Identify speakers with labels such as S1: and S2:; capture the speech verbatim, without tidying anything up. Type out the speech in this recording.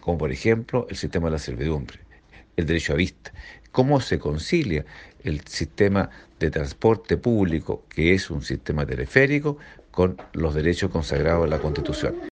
S1: como por ejemplo el sistema de la servidumbre, el derecho a vista. ¿Cómo se concilia el sistema de transporte público, que es un sistema teleférico, con los derechos consagrados en la Constitución?